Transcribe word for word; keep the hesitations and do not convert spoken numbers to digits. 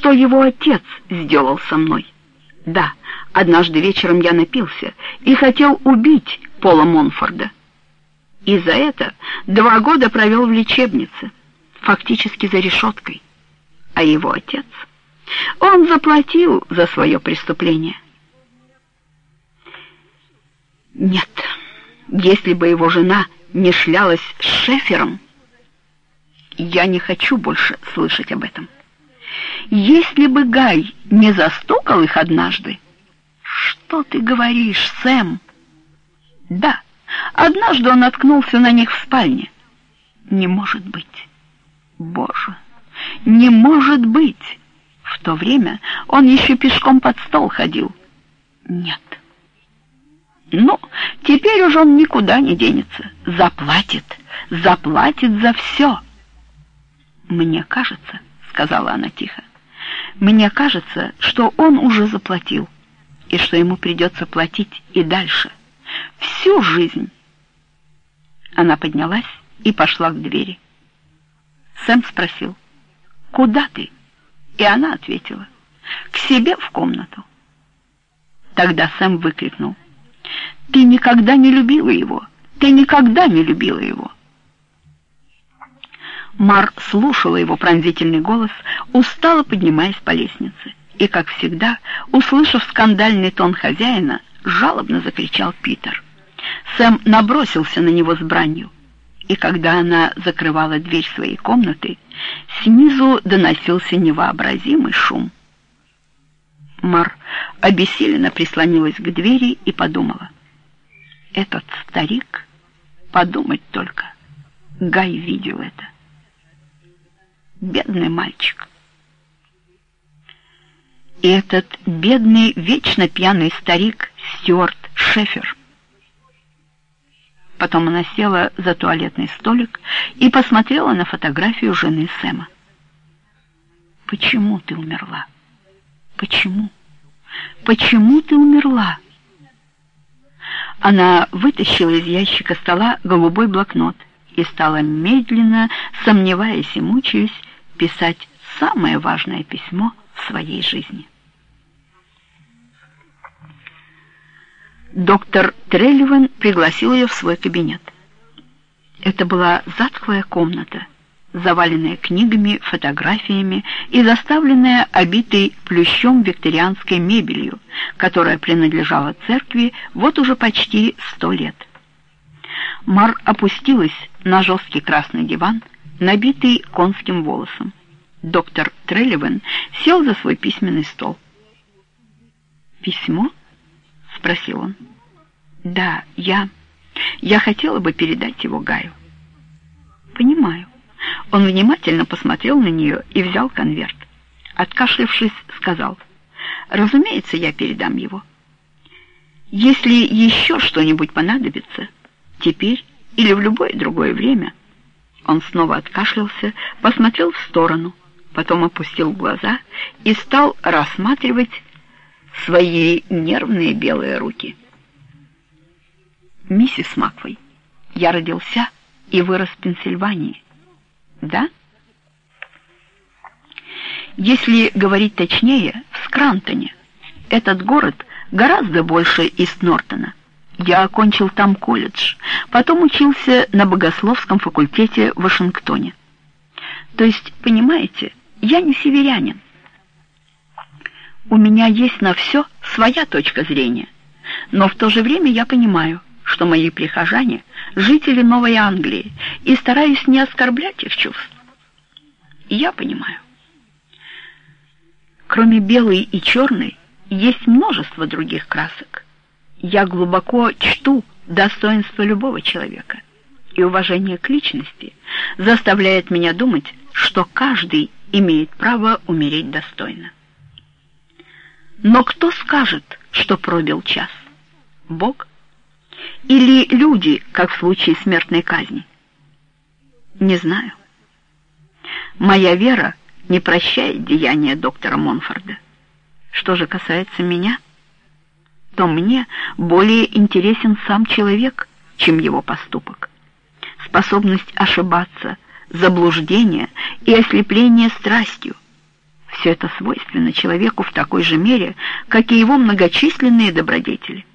что его отец сделал со мной. Да, однажды вечером я напился и хотел убить Пола Монфорда. И за это два года провел в лечебнице, фактически за решеткой. А его отец, он заплатил за свое преступление. Нет, если бы его жена не шлялась с Шефером, я не хочу больше слышать об этом. Если бы Гай не застукал их однажды... Что ты говоришь, Сэм? Да, однажды он наткнулся на них в спальне. Не может быть. Боже, не может быть. В то время он еще пешком под стол ходил. Нет. Ну, теперь уж он никуда не денется. Заплатит, заплатит за все. Мне кажется, сказала она тихо, мне кажется, что он уже заплатил, и что ему придется платить и дальше, всю жизнь. Она поднялась и пошла к двери. Сэм спросил: «Куда ты?» И она ответила: «К себе в комнату». Тогда Сэм выкрикнул: «Ты никогда не любила его! Ты никогда не любила его!» Мар слушала его пронзительный голос, устало поднимаясь по лестнице, и, как всегда, услышав скандальный тон хозяина, жалобно закричал Питер. Сэм набросился на него с бранью, и когда она закрывала дверь своей комнаты, снизу доносился невообразимый шум. Мар обессиленно прислонилась к двери и подумала: этот старик, подумать только, Гай видел это. Бедный мальчик. И этот бедный, вечно пьяный старик Стюарт Шефер. Потом она села за туалетный столик и посмотрела на фотографию жены Сэма. «Почему ты умерла? Почему? Почему ты умерла?» Она вытащила из ящика стола голубой блокнот и стала медленно, сомневаясь и мучаясь, писать самое важное письмо в своей жизни. Доктор Трелливан пригласил ее в свой кабинет. Это была затхлая комната, заваленная книгами, фотографиями и заставленная обитой плющом викторианской мебелью, которая принадлежала церкви вот уже почти сто лет. Мар опустилась на жесткий красный диван, набитый конским волосом. Доктор Трелливан сел за свой письменный стол. «Письмо?» — спросил он. «Да, я... я хотела бы передать его Гаю». «Понимаю». Он внимательно посмотрел на нее и взял конверт. Откашлявшись, сказал: «Разумеется, я передам его. Если еще что-нибудь понадобится, теперь или в любое другое время...» Он снова откашлялся, посмотрел в сторону, потом опустил глаза и стал рассматривать свои нервные белые руки. «Миссис Маквей, я родился и вырос в Пенсильвании. Да? Если говорить точнее, в Скрантоне. Этот город гораздо больше Ист-Нортона. Я окончил там колледж, потом учился на богословском факультете в Вашингтоне. То есть, понимаете, я не северянин. У меня есть на все своя точка зрения, но в то же время я понимаю, что мои прихожане — жители Новой Англии, и стараюсь не оскорблять их чувств. Я понимаю. Кроме белой и черной, есть множество других красок. Я глубоко чту достоинство любого человека, и уважение к личности заставляет меня думать, что каждый имеет право умереть достойно. Но кто скажет, что пробил час? Бог? Или люди, как в случае смертной казни? Не знаю. Моя вера не прощает деяния доктора Монфорда. Что же касается меня, то мне более интересен сам человек, чем его поступок. Способность ошибаться, заблуждение и ослепление страстью — Все это свойственно человеку в такой же мере, как и его многочисленные добродетели.